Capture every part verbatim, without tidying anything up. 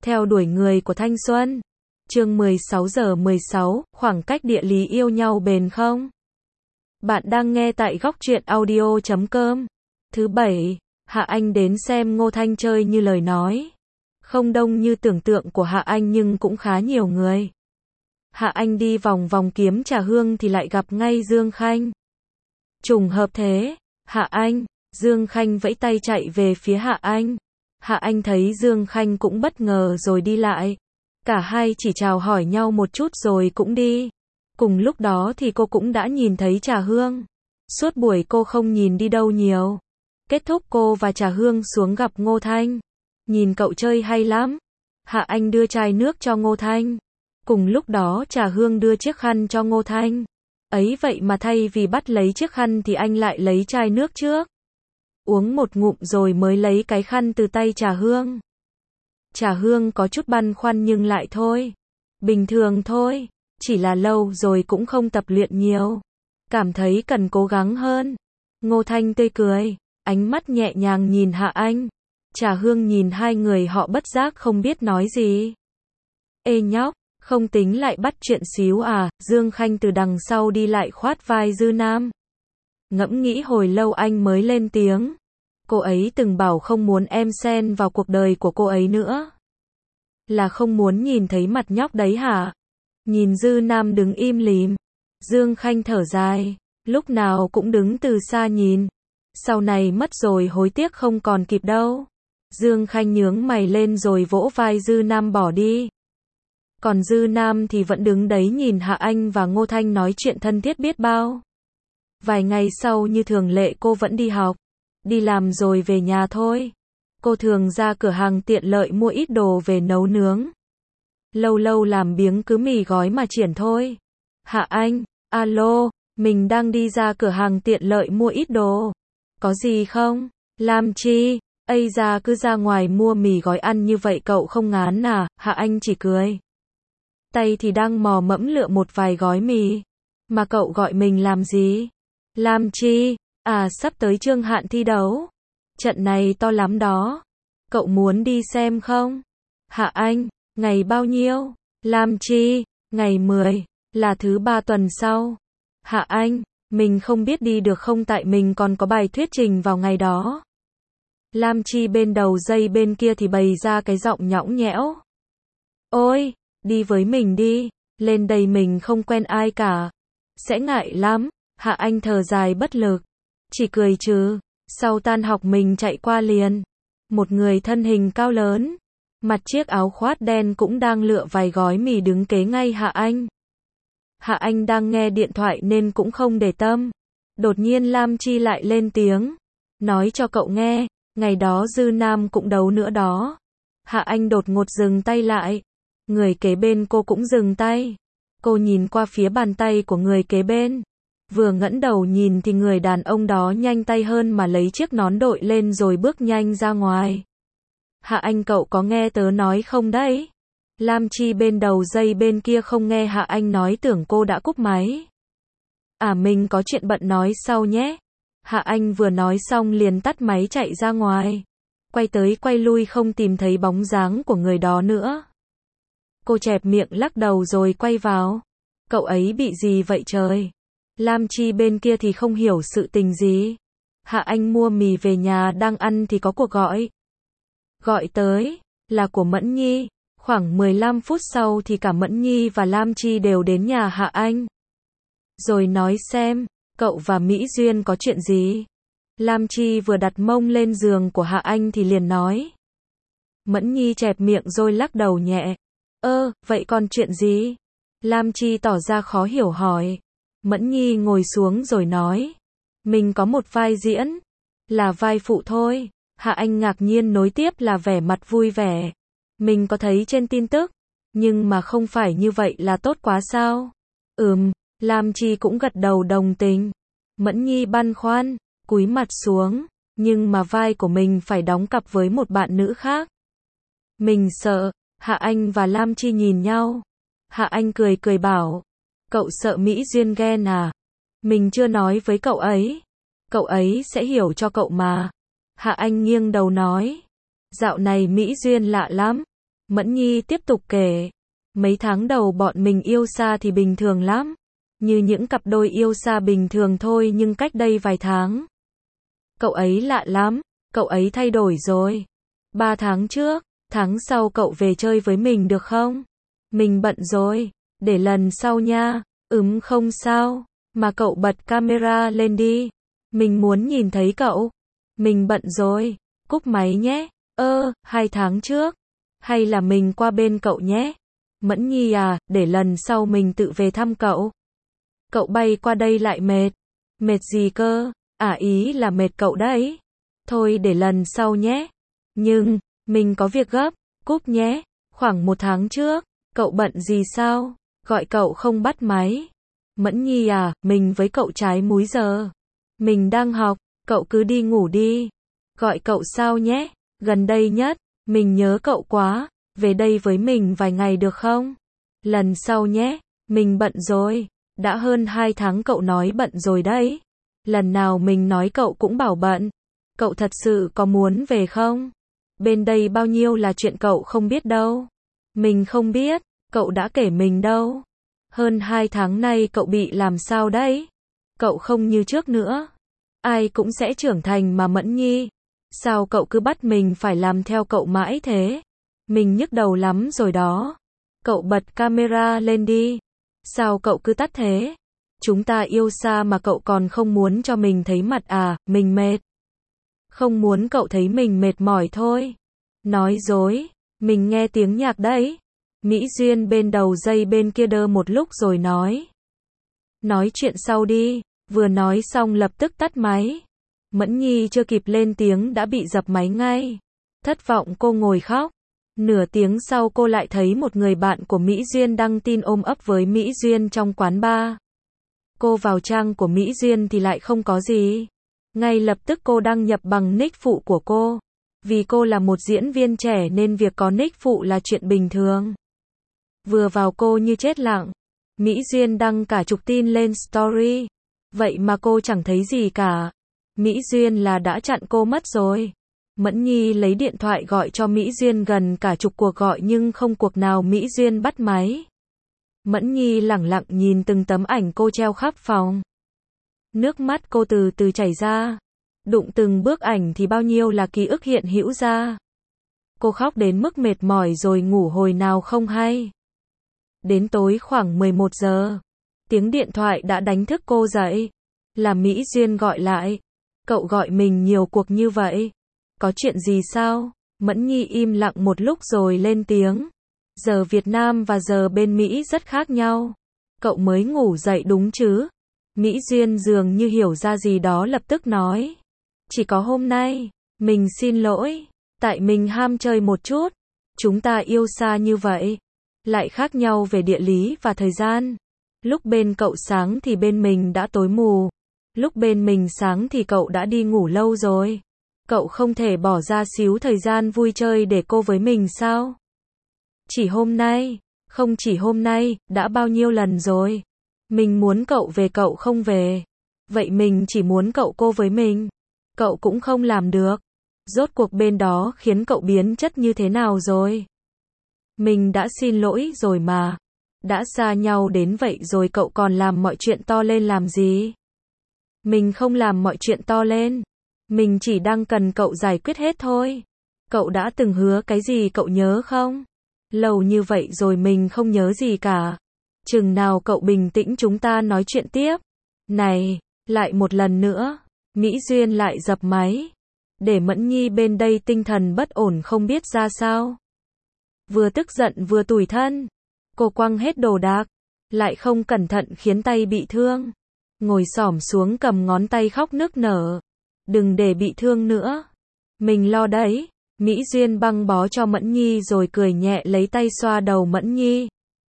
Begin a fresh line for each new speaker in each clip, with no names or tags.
Theo đuổi người của thanh xuân. Chương mười sáu giờ mười sáu, khoảng cách địa lý yêu nhau bền không? Bạn đang nghe tại góc truyện audio chấm com. Thứ bảy, Hạ Anh đến xem Ngô Thanh chơi như lời nói. Không đông như tưởng tượng của Hạ Anh nhưng cũng khá nhiều người. Hạ Anh đi vòng vòng kiếm trà hương thì lại gặp ngay Dương Khanh. Trùng hợp thế, Hạ Anh, Dương Khanh vẫy tay chạy về phía Hạ Anh. Hạ Anh thấy Dương Khanh cũng bất ngờ rồi đi lại. Cả hai chỉ chào hỏi nhau một chút rồi cũng đi. Cùng lúc đó thì cô cũng đã nhìn thấy Trà Hương. Suốt buổi cô không nhìn đi đâu nhiều. Kết thúc cô và Trà Hương xuống gặp Ngô Thanh. Nhìn cậu chơi hay lắm. Hạ Anh đưa chai nước cho Ngô Thanh. Cùng lúc đó Trà Hương đưa chiếc khăn cho Ngô Thanh. Ấy vậy mà thay vì bắt lấy chiếc khăn thì anh lại lấy chai nước trước. Uống một ngụm rồi mới lấy cái khăn từ tay Trà Hương. Trà Hương có chút băn khoăn nhưng lại thôi. Bình thường thôi, chỉ là lâu rồi cũng không tập luyện nhiều. Cảm thấy cần cố gắng hơn. Ngô Thanh tươi cười, ánh mắt nhẹ nhàng nhìn Hạ Anh. Trà Hương nhìn hai người họ bất giác không biết nói gì. Ê nhóc, không tính lại bắt chuyện xíu à? Dương Khanh từ đằng sau đi lại khoát vai Dư Nam. Ngẫm nghĩ hồi lâu anh mới lên tiếng. Cô ấy từng bảo không muốn em xen vào cuộc đời của cô ấy nữa. Là không muốn nhìn thấy mặt nhóc đấy hả? Nhìn Dư Nam đứng im lìm. Dương Khanh thở dài. Lúc nào cũng đứng từ xa nhìn. Sau này mất rồi hối tiếc không còn kịp đâu. Dương Khanh nhướng mày lên rồi vỗ vai Dư Nam bỏ đi. Còn Dư Nam thì vẫn đứng đấy nhìn Hạ Anh và Ngô Thanh nói chuyện thân thiết biết bao. Vài ngày sau như thường lệ cô vẫn đi học. Đi làm rồi về nhà thôi. Cô thường ra cửa hàng tiện lợi mua ít đồ về nấu nướng. Lâu lâu làm biếng cứ mì gói mà triển thôi. Hạ Anh, alo, mình đang đi ra cửa hàng tiện lợi mua ít đồ. Có gì không? Làm chi? Ây ra cứ ra ngoài mua mì gói ăn như vậy cậu không ngán à? Hạ Anh chỉ cười. Tay thì đang mò mẫm lựa một vài gói mì. Mà cậu gọi mình làm gì? Làm chi? À sắp tới Trương Hạn thi đấu. Trận này to lắm đó. Cậu muốn đi xem không? Hạ Anh, ngày bao nhiêu? Làm chi? Ngày mười, là thứ ba tuần sau. Hạ Anh, mình không biết đi được không tại mình còn có bài thuyết trình vào ngày đó. Lam Chi bên đầu dây bên kia thì bày ra cái giọng nhõng nhẽo. Ôi, đi với mình đi, lên đây mình không quen ai cả. Sẽ ngại lắm. Hạ Anh thở dài bất lực. Chỉ cười trừ. Sau tan học mình chạy qua liền. Một người thân hình cao lớn. Mặc chiếc áo khoác đen cũng đang lựa vài gói mì đứng kế ngay Hạ Anh. Hạ Anh đang nghe điện thoại nên cũng không để tâm. Đột nhiên Lam Chi lại lên tiếng. Nói cho cậu nghe, ngày đó Dư Nam cũng đấu nữa đó. Hạ Anh đột ngột dừng tay lại. Người kế bên cô cũng dừng tay. Cô nhìn qua phía bàn tay của người kế bên. Vừa ngẩng đầu nhìn thì người đàn ông đó nhanh tay hơn mà lấy chiếc nón đội lên rồi bước nhanh ra ngoài. Hạ Anh cậu có nghe tớ nói không đấy? Lam Chi bên đầu dây bên kia không nghe Hạ Anh nói tưởng cô đã cúp máy. À mình có chuyện bận nói sau nhé. Hạ Anh vừa nói xong liền tắt máy chạy ra ngoài. Quay tới quay lui không tìm thấy bóng dáng của người đó nữa. Cô chẹp miệng lắc đầu rồi quay vào. Cậu ấy bị gì vậy trời? Lam Chi bên kia thì không hiểu sự tình gì. Hạ Anh mua mì về nhà đang ăn thì có cuộc gọi. Gọi tới, là của Mẫn Nhi. Khoảng mười lăm phút sau thì cả Mẫn Nhi và Lam Chi đều đến nhà Hạ Anh. Rồi nói xem, cậu và Mỹ Duyên có chuyện gì? Lam Chi vừa đặt mông lên giường của Hạ Anh thì liền nói. Mẫn Nhi chẹp miệng rồi lắc đầu nhẹ. Ơ, vậy còn chuyện gì? Lam Chi tỏ ra khó hiểu hỏi. Mẫn Nhi ngồi xuống rồi nói. Mình có một vai diễn. Là vai phụ thôi. Hạ Anh ngạc nhiên nối tiếp là vẻ mặt vui vẻ. Mình có thấy trên tin tức. Nhưng mà không phải như vậy là tốt quá sao? Ừm, Lam Chi cũng gật đầu đồng tình. Mẫn Nhi băn khoăn, cúi mặt xuống. Nhưng mà vai của mình phải đóng cặp với một bạn nữ khác. Mình sợ. Hạ Anh và Lam Chi nhìn nhau. Hạ Anh cười cười bảo. Cậu sợ Mỹ Duyên ghen à? Mình chưa nói với cậu ấy. Cậu ấy sẽ hiểu cho cậu mà. Hạ Anh nghiêng đầu nói. Dạo này Mỹ Duyên lạ lắm. Mẫn Nhi tiếp tục kể. Mấy tháng đầu bọn mình yêu xa thì bình thường lắm. Như những cặp đôi yêu xa bình thường thôi, nhưng cách đây vài tháng. Cậu ấy lạ lắm, cậu ấy thay đổi rồi. Ba tháng trước, tháng sau cậu về chơi với mình được không? Mình bận rồi, để lần sau nha. Ừm không sao, mà cậu bật camera lên đi. Mình muốn nhìn thấy cậu. Mình bận rồi, cúp máy nhé. Ơ, hai tháng trước. Hay là mình qua bên cậu nhé. Mẫn Nhi à, để lần sau mình tự về thăm cậu. Cậu bay qua đây lại mệt. Mệt gì cơ? À ý là mệt cậu đấy. Thôi để lần sau nhé. Nhưng, mình có việc gấp. Cúp nhé. Khoảng một tháng trước, cậu bận gì sao? Gọi cậu không bắt máy. Mẫn Nhi à, mình với cậu trái múi giờ. Mình đang học, cậu cứ đi ngủ đi. Gọi cậu sao nhé? Gần đây nhất, mình nhớ cậu quá. Về đây với mình vài ngày được không? Lần sau nhé. Mình bận rồi. Đã hơn hai tháng cậu nói bận rồi đấy. Lần nào mình nói cậu cũng bảo bận. Cậu thật sự có muốn về không? Bên đây bao nhiêu là chuyện cậu không biết đâu. Mình không biết, cậu đã kể mình đâu. Hơn hai tháng nay cậu bị làm sao đấy? Cậu không như trước nữa. Ai cũng sẽ trưởng thành mà Mẫn Nhi. Sao cậu cứ bắt mình phải làm theo cậu mãi thế? Mình nhức đầu lắm rồi đó. Cậu bật camera lên đi. Sao cậu cứ tắt thế? Chúng ta yêu xa mà cậu còn không muốn cho mình thấy mặt à? Mình mệt. Không muốn cậu thấy mình mệt mỏi thôi. Nói dối. Mình nghe tiếng nhạc đấy. Mỹ Duyên bên đầu dây bên kia đơ một lúc rồi nói. Nói chuyện sau đi. Vừa nói xong lập tức tắt máy. Mẫn Nhi chưa kịp lên tiếng đã bị dập máy ngay. Thất vọng cô ngồi khóc. Nửa tiếng sau cô lại thấy một người bạn của Mỹ Duyên đăng tin ôm ấp với Mỹ Duyên trong quán bar. Cô vào trang của Mỹ Duyên thì lại không có gì. Ngay lập tức cô đăng nhập bằng nick phụ của cô. Vì cô là một diễn viên trẻ nên việc có nick phụ là chuyện bình thường. Vừa vào cô như chết lặng. Mỹ Duyên đăng cả chục tin lên story. Vậy mà cô chẳng thấy gì cả. Mỹ Duyên là đã chặn cô mất rồi. Mẫn Nhi lấy điện thoại gọi cho Mỹ Duyên gần cả chục cuộc gọi nhưng không cuộc nào Mỹ Duyên bắt máy. Mẫn Nhi lẳng lặng nhìn từng tấm ảnh cô treo khắp phòng. Nước mắt cô từ từ chảy ra. Đụng từng bức ảnh thì bao nhiêu là ký ức hiện hữu ra. Cô khóc đến mức mệt mỏi rồi ngủ hồi nào không hay. Đến tối khoảng mười một giờ, tiếng điện thoại đã đánh thức cô dậy. Là Mỹ Duyên gọi lại. Cậu gọi mình nhiều cuộc như vậy. Có chuyện gì sao? Mẫn Nhi im lặng một lúc rồi lên tiếng. Giờ Việt Nam và giờ bên Mỹ rất khác nhau. Cậu mới ngủ dậy đúng chứ? Mỹ Duyên dường như hiểu ra gì đó lập tức nói. Chỉ có hôm nay, mình xin lỗi. Tại mình ham chơi một chút. Chúng ta yêu xa như vậy. Lại khác nhau về địa lý và thời gian. Lúc bên cậu sáng thì bên mình đã tối mù. Lúc bên mình sáng thì cậu đã đi ngủ lâu rồi. Cậu không thể bỏ ra xíu thời gian vui chơi để cô với mình sao? Chỉ hôm nay, không chỉ hôm nay, đã bao nhiêu lần rồi. Mình muốn cậu về cậu không về. Vậy mình chỉ muốn cậu cô với mình. Cậu cũng không làm được. Rốt cuộc bên đó khiến cậu biến chất như thế nào rồi? Mình đã xin lỗi rồi mà. Đã xa nhau đến vậy rồi cậu còn làm mọi chuyện to lên làm gì? Mình không làm mọi chuyện to lên. Mình chỉ đang cần cậu giải quyết hết thôi. Cậu đã từng hứa cái gì cậu nhớ không? Lâu như vậy rồi mình không nhớ gì cả. Chừng nào cậu bình tĩnh chúng ta nói chuyện tiếp. Này, lại một lần nữa. Mỹ Duyên lại dập máy. Để Mẫn Nhi bên đây tinh thần bất ổn không biết ra sao. Vừa tức giận vừa tủi thân. Cô quăng hết đồ đạc. Lại không cẩn thận khiến tay bị thương. Ngồi xổm xuống cầm ngón tay khóc nức nở. Đừng để bị thương nữa. Mình lo đấy. Mỹ Duyên băng bó cho Mẫn Nhi rồi cười nhẹ lấy tay xoa đầu Mẫn Nhi.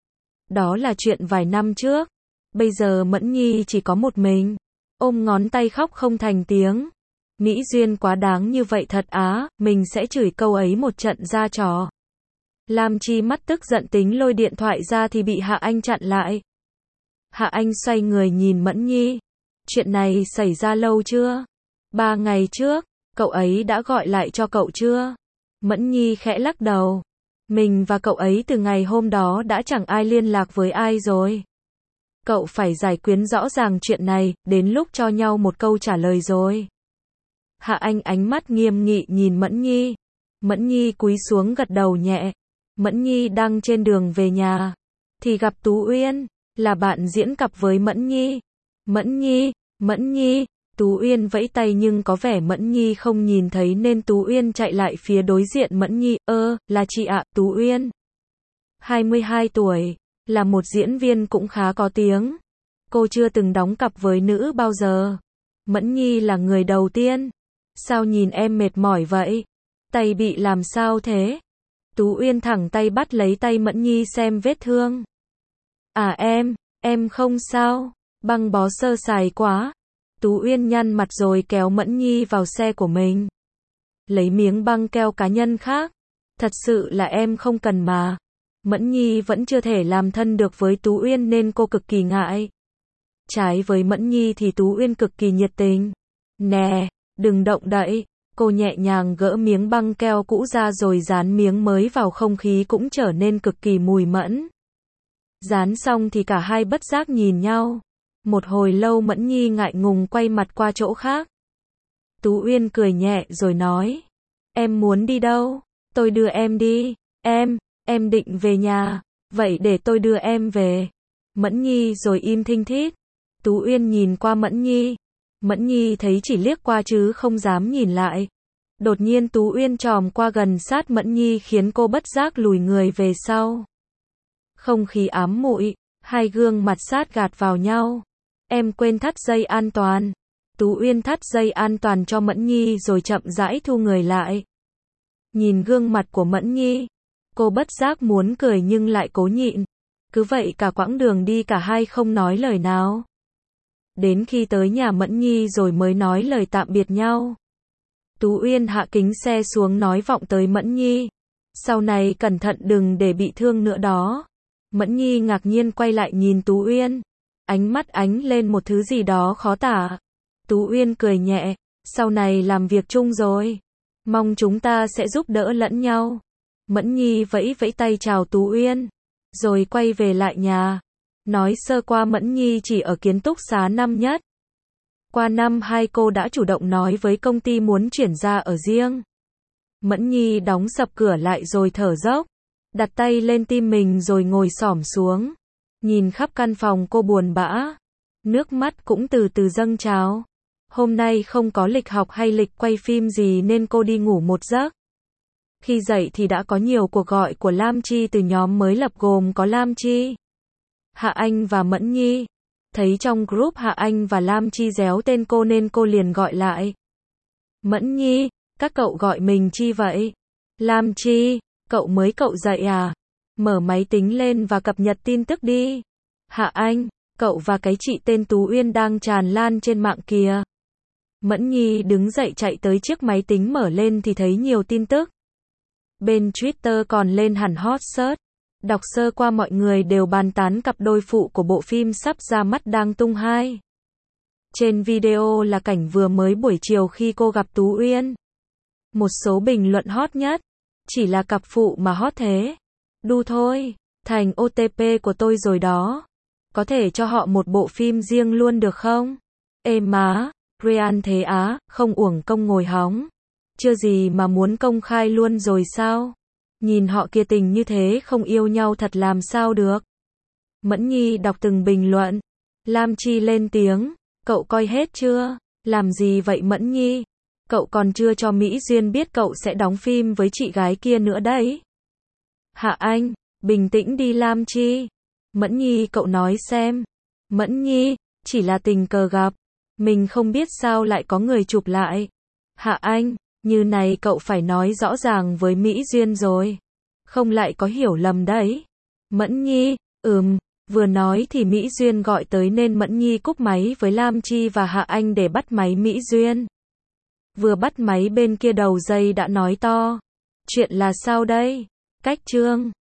Đó là chuyện vài năm trước. Bây giờ Mẫn Nhi chỉ có một mình. Ôm ngón tay khóc không thành tiếng. Mỹ Duyên quá đáng như vậy thật á, mình sẽ chửi câu ấy một trận ra trò. Lam Chi mắt tức giận tính lôi điện thoại ra thì bị Hạ Anh chặn lại. Hạ Anh xoay người nhìn Mẫn Nhi. Chuyện này xảy ra lâu chưa? Ba ngày trước, cậu ấy đã gọi lại cho cậu chưa? Mẫn Nhi khẽ lắc đầu. Mình và cậu ấy từ ngày hôm đó đã chẳng ai liên lạc với ai rồi. Cậu phải giải quyết rõ ràng chuyện này, đến lúc cho nhau một câu trả lời rồi. Hạ Anh ánh mắt nghiêm nghị nhìn Mẫn Nhi. Mẫn Nhi cúi xuống gật đầu nhẹ. Mẫn Nhi đang trên đường về nhà, thì gặp Tú Uyên, là bạn diễn cặp với Mẫn Nhi. Mẫn Nhi, Mẫn Nhi, Tú Uyên vẫy tay nhưng có vẻ Mẫn Nhi không nhìn thấy nên Tú Uyên chạy lại phía đối diện Mẫn Nhi, ơ, là chị ạ, Tú Uyên. hai mươi hai tuổi, là một diễn viên cũng khá có tiếng. Cô chưa từng đóng cặp với nữ bao giờ. Mẫn Nhi là người đầu tiên. Sao nhìn em mệt mỏi vậy? Tay bị làm sao thế? Tú Uyên thẳng tay bắt lấy tay Mẫn Nhi xem vết thương. À em, em không sao, băng bó sơ sài quá. Tú Uyên nhăn mặt rồi kéo Mẫn Nhi vào xe của mình. Lấy miếng băng keo cá nhân khác. Thật sự là em không cần mà. Mẫn Nhi vẫn chưa thể làm thân được với Tú Uyên nên cô cực kỳ ngại. Trái với Mẫn Nhi thì Tú Uyên cực kỳ nhiệt tình. Nè, đừng động đậy. Cô nhẹ nhàng gỡ miếng băng keo cũ ra rồi dán miếng mới vào, không khí cũng trở nên cực kỳ mùi mẫn. Dán xong thì cả hai bất giác nhìn nhau. Một hồi lâu Mẫn Nhi ngại ngùng quay mặt qua chỗ khác. Tú Uyên cười nhẹ rồi nói. Em muốn đi đâu? Tôi đưa em đi. Em, em định về nhà. Vậy để tôi đưa em về. Mẫn Nhi rồi im thinh thít. Tú Uyên nhìn qua Mẫn Nhi. Mẫn Nhi thấy chỉ liếc qua chứ không dám nhìn lại. Đột nhiên Tú Uyên chòm qua gần sát Mẫn Nhi khiến cô bất giác lùi người về sau. Không khí ám muội, hai gương mặt sát gạt vào nhau. Em quên thắt dây an toàn. Tú Uyên thắt dây an toàn cho Mẫn Nhi rồi chậm rãi thu người lại. Nhìn gương mặt của Mẫn Nhi, cô bất giác muốn cười nhưng lại cố nhịn. Cứ vậy cả quãng đường đi cả hai không nói lời nào. Đến khi tới nhà Mẫn Nhi rồi mới nói lời tạm biệt nhau. Tú Uyên hạ kính xe xuống nói vọng tới Mẫn Nhi. Sau này cẩn thận đừng để bị thương nữa đó. Mẫn Nhi ngạc nhiên quay lại nhìn Tú Uyên. Ánh mắt ánh lên một thứ gì đó khó tả. Tú Uyên cười nhẹ. Sau này làm việc chung rồi. Mong chúng ta sẽ giúp đỡ lẫn nhau. Mẫn Nhi vẫy vẫy tay chào Tú Uyên. Rồi quay về lại nhà. Nói sơ qua Mẫn Nhi chỉ ở ký túc xá năm nhất. Qua năm hai cô đã chủ động nói với công ty muốn chuyển ra ở riêng. Mẫn Nhi đóng sập cửa lại rồi thở dốc. Đặt tay lên tim mình rồi ngồi xổm xuống. Nhìn khắp căn phòng cô buồn bã. Nước mắt cũng từ từ dâng trào. Hôm nay không có lịch học hay lịch quay phim gì nên cô đi ngủ một giấc. Khi dậy thì đã có nhiều cuộc gọi của Lam Chi từ nhóm mới lập gồm có Lam Chi, Hạ Anh và Mẫn Nhi. Thấy trong group Hạ Anh và Lam Chi réo tên cô nên cô liền gọi lại. Mẫn Nhi, các cậu gọi mình chi vậy? Lam Chi, cậu mới cậu dậy à? Mở máy tính lên và cập nhật tin tức đi. Hạ Anh, cậu và cái chị tên Tú Uyên đang tràn lan trên mạng kìa. Mẫn Nhi đứng dậy chạy tới chiếc máy tính mở lên thì thấy nhiều tin tức. Bên Twitter còn lên hẳn hot search. Đọc sơ qua mọi người đều bàn tán cặp đôi phụ của bộ phim sắp ra mắt đang tung hai. Trên video là cảnh vừa mới buổi chiều khi cô gặp Tú Uyên. Một số bình luận hot nhất. Chỉ là cặp phụ mà hot thế. Đu thôi, thành ô tê pê của tôi rồi đó. Có thể cho họ một bộ phim riêng luôn được không? Ê má, Ryan thế á, không uổng công ngồi hóng. Chưa gì mà muốn công khai luôn rồi sao? Nhìn họ kia tình như thế không yêu nhau thật làm sao được? Mẫn Nhi đọc từng bình luận. Lam Chi lên tiếng. Cậu coi hết chưa? Làm gì vậy Mẫn Nhi? Cậu còn chưa cho Mỹ Duyên biết cậu sẽ đóng phim với chị gái kia nữa đấy. Hạ Anh, bình tĩnh đi Lam Chi. Mẫn Nhi cậu nói xem. Mẫn Nhi, chỉ là tình cờ gặp. Mình không biết sao lại có người chụp lại. Hạ Anh, như này cậu phải nói rõ ràng với Mỹ Duyên rồi. Không lại có hiểu lầm đấy. Mẫn Nhi, ừm, vừa nói thì Mỹ Duyên gọi tới nên Mẫn Nhi cúp máy với Lam Chi và Hạ Anh để bắt máy Mỹ Duyên. Vừa bắt máy bên kia đầu dây đã nói to. Chuyện là sao đây? Cách chương